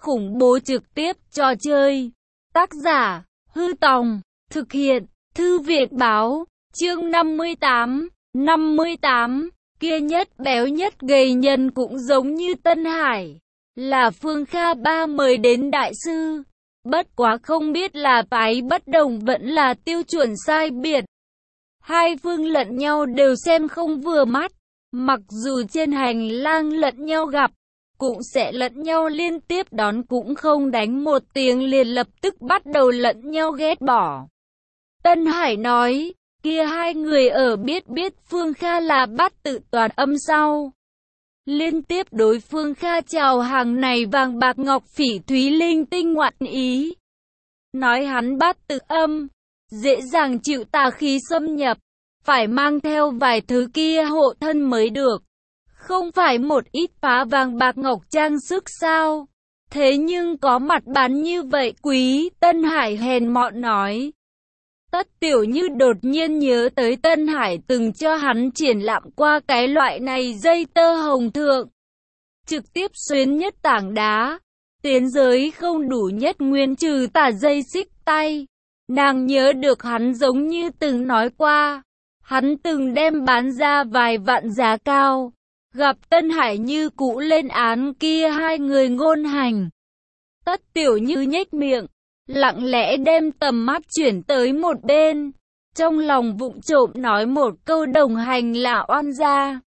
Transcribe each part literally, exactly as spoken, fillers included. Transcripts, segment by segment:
khủng bố trực tiếp trò chơi. Tác giả, Hư Tòng, thực hiện, Thư viện Báo, chương năm mươi tám, năm mươi tám, kia nhất béo nhất gầy nhân cũng giống như Tân Hải, là Phương Kha ba mời đến đại sư. Bất quá không biết là phái bất đồng vẫn là tiêu chuẩn sai biệt. Hai phương lẫn nhau đều xem không vừa mắt, mặc dù trên hành lang lẫn nhau gặp, cũng sẽ lẫn nhau liên tiếp đón cũng không đánh một tiếng liền lập tức bắt đầu lẫn nhau ghét bỏ. Tân Hải nói, kia hai người ở biết biết Phương Kha là bắt tự toàn âm sau. Liên tiếp đối Phương Kha chào hàng này vàng bạc ngọc phỉ thúy linh tinh ngoạn ý. Nói hắn bắt tự âm, dễ dàng chịu tà khí xâm nhập, phải mang theo vài thứ kia hộ thân mới được. Không phải một ít phá vàng bạc ngọc trang sức sao? Thế nhưng có mặt bán như vậy quý, Tân Hải hèn mọn nói. Tất Tiểu Như đột nhiên nhớ tới Tân Hải từng cho hắn triển lãm qua cái loại này dây tơ hồng thượng. Trực tiếp xuyến nhất tảng đá, tiến giới không đủ nhất nguyên trừ tả dây xích tay. Nàng nhớ được hắn giống như từng nói qua, hắn từng đem bán ra vài vạn giá cao. Gặp Tân Hải như cũ lên án kia hai người ngôn hành. Tất Tiểu Như nhếch miệng, lặng lẽ đem tầm mắt chuyển tới một bên, trong lòng vụng trộm nói một câu đồng hành là oan gia.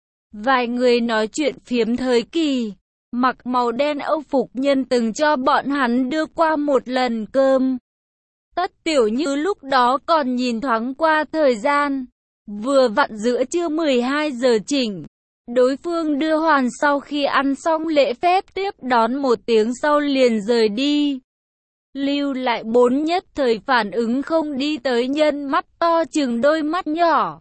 Vài người nói chuyện phiếm thời kỳ, mặc màu đen âu phục nhân từng cho bọn hắn đưa qua một lần cơm. Tất Tiểu Như lúc đó còn nhìn thoáng qua thời gian, vừa vặn giữa trưa mười hai giờ chỉnh. Đối phương đưa hoàn sau khi ăn xong lễ phép tiếp đón một tiếng sau liền rời đi. Lưu lại bốn nhất thời phản ứng không đi tới nhân mắt to chừng đôi mắt nhỏ.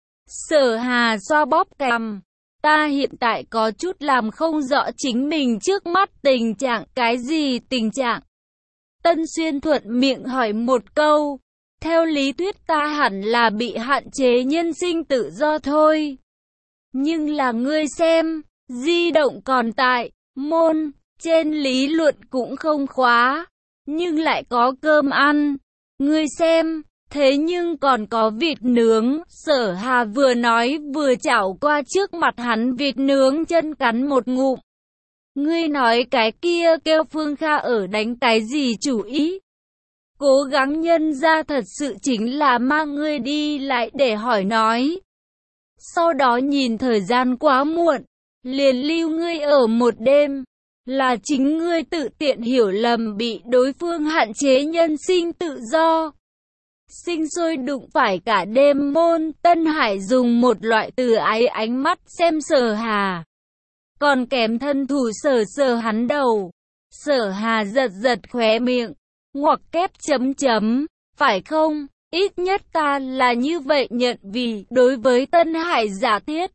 Sở Hà xoa bóp cằm. Ta hiện tại có chút làm không rõ chính mình trước mắt tình trạng. Cái gì tình trạng? Tân Xuyên thuận miệng hỏi một câu. Theo lý thuyết ta hẳn là bị hạn chế nhân sinh tự do thôi. Nhưng là ngươi xem, di động còn tại, môn, trên lý luận cũng không khóa, nhưng lại có cơm ăn. Ngươi xem, thế nhưng còn có vịt nướng. Sở Hà vừa nói vừa chảo qua trước mặt hắn vịt nướng chân cắn một ngụm. Ngươi nói cái kia kêu Phương Kha ở đánh cái gì chủ ý? Cố gắng nhân ra thật sự chính là mang ngươi đi lại để hỏi nói. Sau đó nhìn thời gian quá muộn, liền lưu ngươi ở một đêm, là chính ngươi tự tiện hiểu lầm bị đối phương hạn chế nhân sinh tự do. Sinh sôi đụng phải cả đêm môn. Tân Hải dùng một loại từ ái ánh mắt xem Sở Hà, còn kèm thân thủ sờ sờ hắn đầu. Sở Hà giật giật khóe miệng, ngoặc kép chấm chấm, phải không? Ít nhất ta là như vậy nhận vì. Đối với Tân Hải giả thiết,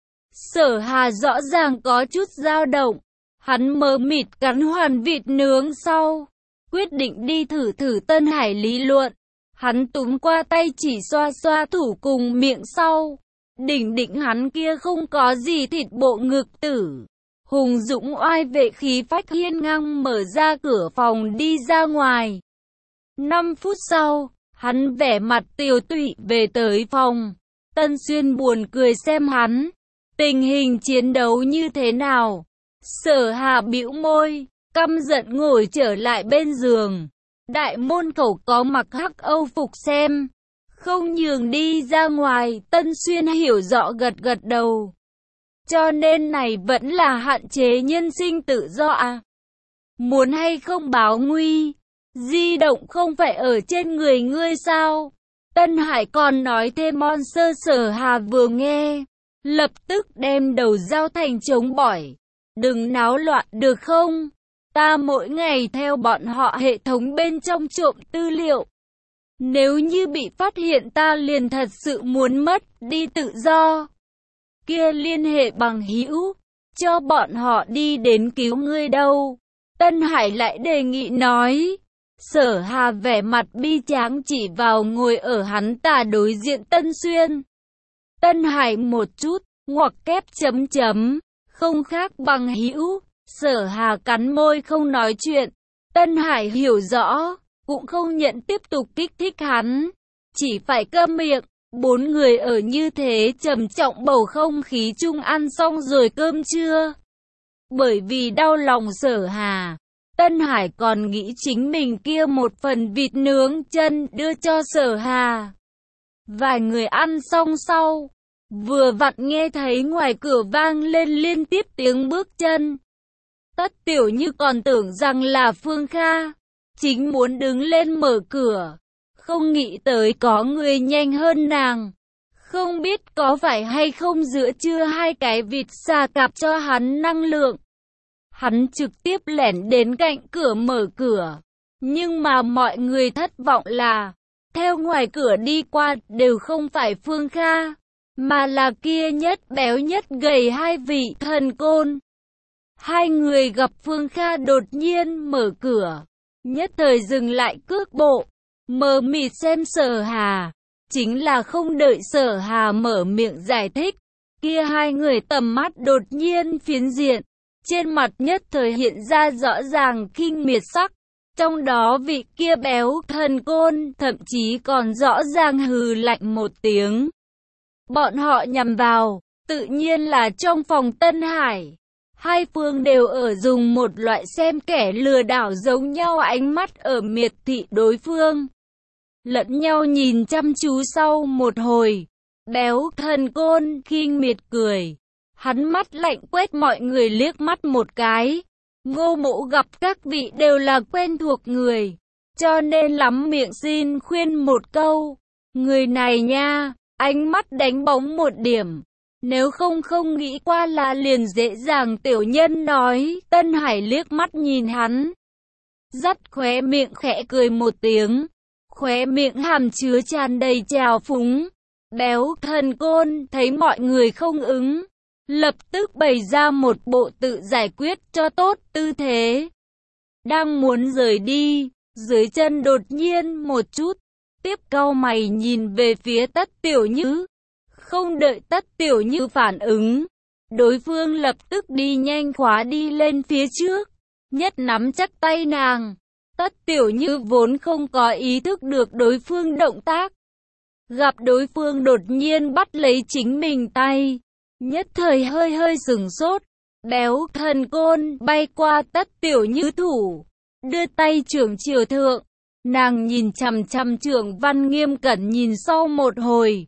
Sở Hà rõ ràng có chút dao động. Hắn mờ mịt cắn hoàn vịt nướng sau, quyết định đi thử thử Tân Hải lý luận. Hắn túm qua tay chỉ xoa xoa thủ cùng miệng sau. Đỉnh đỉnh hắn kia không có gì thịt bộ ngực tử. Hùng dũng oai vệ khí phách hiên ngang mở ra cửa phòng đi ra ngoài. Năm phút sau, hắn vẻ mặt tiều tụy về tới phòng. Tân Xuyên buồn cười xem hắn. Tình hình chiến đấu như thế nào? Sở Hà bĩu môi, căm giận ngồi trở lại bên giường. Đại môn khẩu có mặc hắc âu phục xem, không nhường đi ra ngoài. Tân Xuyên hiểu rõ gật gật đầu. Cho nên này vẫn là hạn chế nhân sinh tự do à? Muốn hay không báo nguy? Di động không phải ở trên người ngươi sao? Tân Hải còn nói thêm monster. Sở Hà vừa nghe, lập tức đem đầu dao thành chống bỏi. Đừng náo loạn được không? Ta mỗi ngày theo bọn họ hệ thống bên trong trộm tư liệu. Nếu như bị phát hiện ta liền thật sự muốn mất đi tự do. Kia liên hệ bằng hữu, cho bọn họ đi đến cứu ngươi đâu. Tân Hải lại đề nghị nói. Sở Hà vẻ mặt bi tráng chỉ vào ngồi ở hắn tả đối diện Tân Xuyên. Tân Hải một chút, ngoặc kép chấm chấm, không khác bằng hữu. Sở Hà cắn môi không nói chuyện. Tân Hải hiểu rõ, cũng không nhận tiếp tục kích thích hắn, chỉ phải câm miệng. Bốn người ở như thế trầm trọng bầu không khí chung ăn xong rồi cơm trưa. Bởi vì đau lòng Sở Hà, Tân Hải còn nghĩ chính mình kia một phần vịt nướng chân đưa cho Sở Hà. Vài người ăn xong sau, vừa vặn nghe thấy ngoài cửa vang lên liên tiếp tiếng bước chân. Tất Tiểu Như còn tưởng rằng là Phương Kha, chính muốn đứng lên mở cửa, không nghĩ tới có người nhanh hơn nàng. Không biết có phải hay không giữa trưa hai cái vịt xà cạp cho hắn năng lượng. Hắn trực tiếp lẻn đến cạnh cửa mở cửa. Nhưng mà mọi người thất vọng là, theo ngoài cửa đi qua đều không phải Phương Kha, mà là kia nhất béo nhất gầy hai vị thần côn. Hai người gặp Phương Kha đột nhiên mở cửa, nhất thời dừng lại cước bộ, mờ mịt xem Sở Hà. Chính là không đợi Sở Hà mở miệng giải thích, kia hai người tầm mắt đột nhiên phiến diện, trên mặt nhất thời hiện ra rõ ràng kinh miệt sắc. Trong đó vị kia béo thần côn thậm chí còn rõ ràng hừ lạnh một tiếng. Bọn họ nhằm vào, tự nhiên là trong phòng Tân Hải. Hai phương đều ở dùng một loại xem kẻ lừa đảo giống nhau ánh mắt ở miệt thị đối phương. Lẫn nhau nhìn chăm chú sau một hồi, béo thần côn khinh miệt cười. Hắn mắt lạnh quét mọi người liếc mắt một cái. Ngô Mỗ gặp các vị đều là quen thuộc người, cho nên lắm miệng xin khuyên một câu. Người này nha, ánh mắt đánh bóng một điểm. Nếu không không nghĩ qua là liền dễ dàng tiểu nhân nói. Tân Hải liếc mắt nhìn hắn, dắt khóe miệng khẽ cười một tiếng. Khóe miệng hàm chứa tràn đầy trào phúng. Béo thần côn thấy mọi người không ứng, lập tức bày ra một bộ tự giải quyết cho tốt tư thế. Đang muốn rời đi, dưới chân đột nhiên một chút, tiếp cau mày nhìn về phía Tất Tiểu Như. Không đợi Tất Tiểu Như phản ứng, đối phương lập tức đi nhanh khóa đi lên phía trước, nhất nắm chắc tay nàng. Tất Tiểu Như vốn không có ý thức được đối phương động tác, gặp đối phương đột nhiên bắt lấy chính mình tay, nhất thời hơi hơi sửng sốt. Béo thần côn bay qua Tất Tiểu Như thủ, đưa tay trưởng chiều thượng. Nàng nhìn chằm chằm Trưởng Văn nghiêm cẩn nhìn sau một hồi,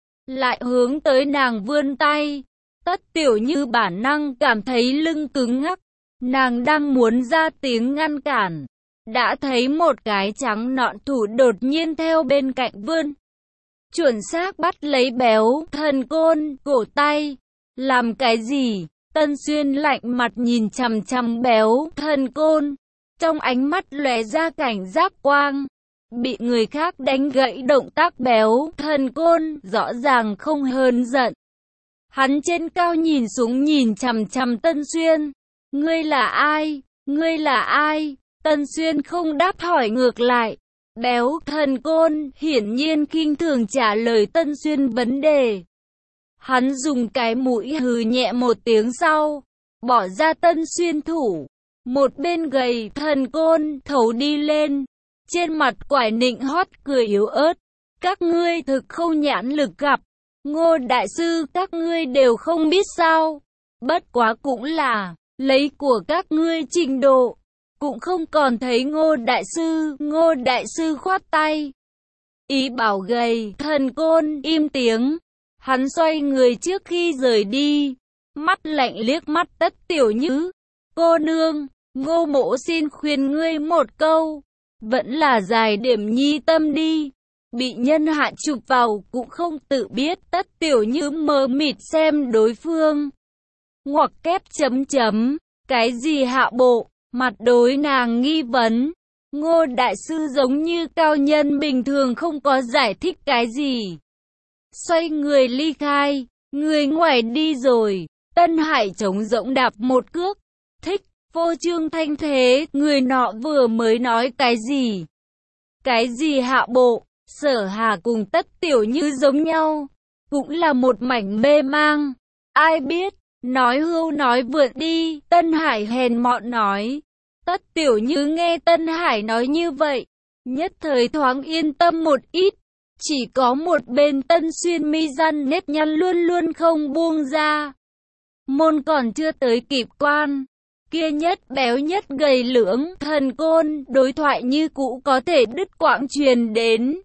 lại hướng tới nàng vươn tay. Tất Tiểu Như bản năng cảm thấy lưng cứng ngắc, nàng đang muốn ra tiếng ngăn cản, đã thấy một cái trắng nõn thủ đột nhiên theo bên cạnh vươn, chuẩn xác bắt lấy béo thần côn cổ tay. Làm cái gì? Tân Xuyên lạnh mặt nhìn chằm chằm béo thần côn, trong ánh mắt lóe ra cảnh giác quang. Bị người khác đánh gãy động tác béo thần côn rõ ràng không hờn giận. Hắn trên cao nhìn xuống nhìn chằm chằm Tân Xuyên. Ngươi là ai? Ngươi là ai? Tân Xuyên không đáp hỏi ngược lại. Béo thần côn hiển nhiên khinh thường trả lời Tân Xuyên vấn đề. Hắn dùng cái mũi hừ nhẹ một tiếng sau, bỏ ra Tân Xuyên thủ. Một bên gầy thần côn thấu đi lên, trên mặt quải nịnh hót cười yếu ớt. Các ngươi thực không nhãn lực gặp, Ngô đại sư các ngươi đều không biết sao. Bất quá cũng là, lấy của các ngươi trình độ, cũng không còn thấy Ngô đại sư. Ngô đại sư khoát tay, ý bảo gầy thần côn im tiếng. Hắn xoay người trước khi rời đi, mắt lạnh liếc mắt Tất Tiểu Như. Cô nương, Ngô Mỗ xin khuyên ngươi một câu, vẫn là giải điểm nhi tâm đi. Bị nhân hạ chụp vào cũng không tự biết. Tất Tiểu Như mờ mịt xem đối phương, ngoặc kép chấm chấm, cái gì hạ bộ, mặt đối nàng nghi vấn. Ngô đại sư giống như cao nhân bình thường không có giải thích cái gì, xoay người ly khai. Người ngoài đi rồi, Tân Hải trống rỗng đạp một cước. Thích, vô trương thanh thế, người nọ vừa mới nói cái gì? Cái gì hạ bộ? Sở Hà cùng Tất Tiểu Như giống nhau, cũng là một mảnh mê mang. Ai biết, Nói hưu nói vượt đi, Tân Hải hèn mọn nói. Tất Tiểu Như nghe Tân Hải nói như vậy, nhất thời thoáng yên tâm một ít. Chỉ có một bên Tân Xuyên mi răn nếp nhăn luôn luôn không buông ra. Môn còn chưa tới kịp quan, kia nhất béo nhất gầy lưỡng thần côn, đối thoại như cũ có thể đứt quãng truyền đến.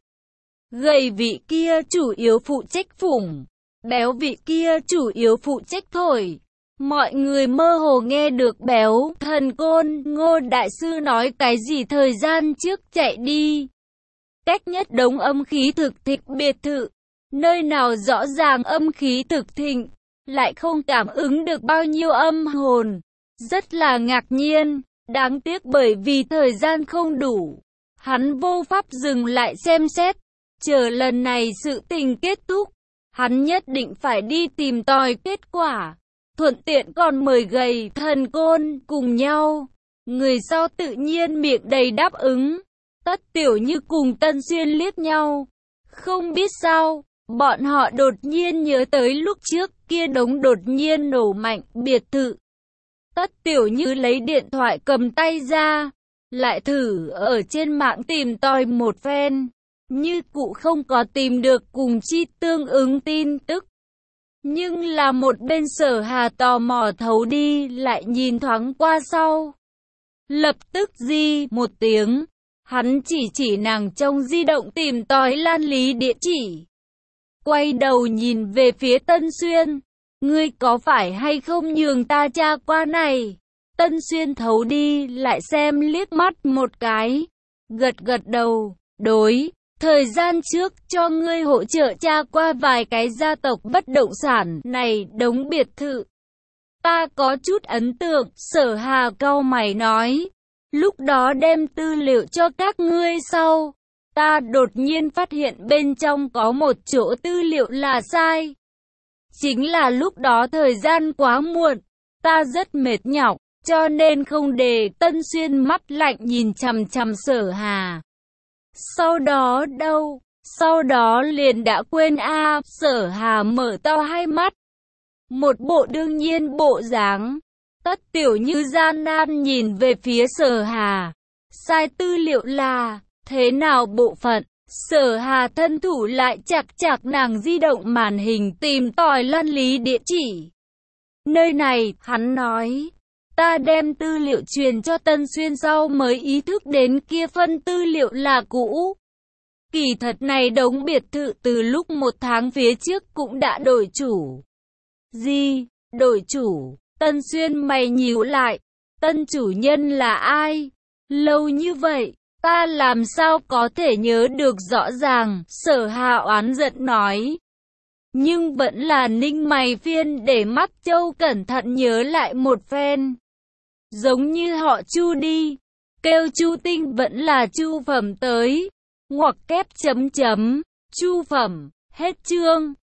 Gầy vị kia chủ yếu phụ trách phủng, béo vị kia chủ yếu phụ trách thổi. Mọi người mơ hồ nghe được béo thần côn Ngô đại sư nói cái gì thời gian trước chạy đi. Cách nhất đống âm khí thực thịnh biệt thự, nơi nào rõ ràng âm khí thực thịnh, lại không cảm ứng được bao nhiêu âm hồn. Rất là ngạc nhiên, đáng tiếc bởi vì thời gian không đủ. Hắn vô pháp dừng lại xem xét, chờ lần này sự tình kết thúc. Hắn nhất định phải đi tìm tòi kết quả, thuận tiện còn mời gầy thần côn cùng nhau. Người sau tự nhiên miệng đầy đáp ứng. Tất Tiểu Như cùng Tân Xuyên liếc nhau. Không biết sao, bọn họ đột nhiên nhớ tới lúc trước kia đống đột nhiên nổ mạnh biệt thự. Tất Tiểu Như lấy điện thoại cầm tay ra, lại thử ở trên mạng tìm tòi một phen, như cụ không có tìm được cùng chi tương ứng tin tức. Nhưng là một bên Sở Hà tò mò thấu đi lại nhìn thoáng qua sau. Lập tức di một tiếng, hắn chỉ chỉ nàng trong di động tìm tòi Lan Lý địa chỉ. Quay đầu nhìn về phía Tân Xuyên, ngươi có phải hay không nhường ta tra qua này? Tân Xuyên thấu đi lại xem liếc mắt một cái, gật gật đầu, đối. Thời gian trước cho ngươi hỗ trợ tra qua vài cái gia tộc bất động sản này đống biệt thự. Ta có chút ấn tượng, Sở Hà cau mày nói. Lúc đó đem tư liệu cho các ngươi sau, ta đột nhiên phát hiện bên trong có một chỗ tư liệu là sai. Chính là lúc đó thời gian quá muộn, ta rất mệt nhọc, cho nên không để. Tân Xuyên mắt lạnh nhìn chằm chằm Sở Hà. Sau đó đâu? Sau đó liền đã quên a à, Sở Hà mở to hai mắt. Một bộ đương nhiên bộ dáng. Tất Tiểu Như gian nan nhìn về phía Sở Hà. Sai tư liệu là, thế nào bộ phận? Sở Hà thân thủ lại chặt chặt nàng di động màn hình tìm tòi Lan Lý địa chỉ. Nơi này, hắn nói. Ta đem tư liệu truyền cho Tân Xuyên sau mới ý thức đến kia phân tư liệu là cũ. Kỳ thật này đống biệt thự từ lúc một tháng phía trước cũng đã đổi chủ. Gì? Đổi chủ? Tân Xuyên mày nhíu lại. Tân chủ nhân là ai? Lâu như vậy, ta làm sao có thể nhớ được rõ ràng, Sở Hà oán giận nói. Nhưng vẫn là ninh mày phiên để mắt châu cẩn thận nhớ lại một phen. Giống như họ Chu đi, kêu Chu Tinh vẫn là Chu Phẩm tới, ngoặc kép chấm chấm, Chu Phẩm, hết chương.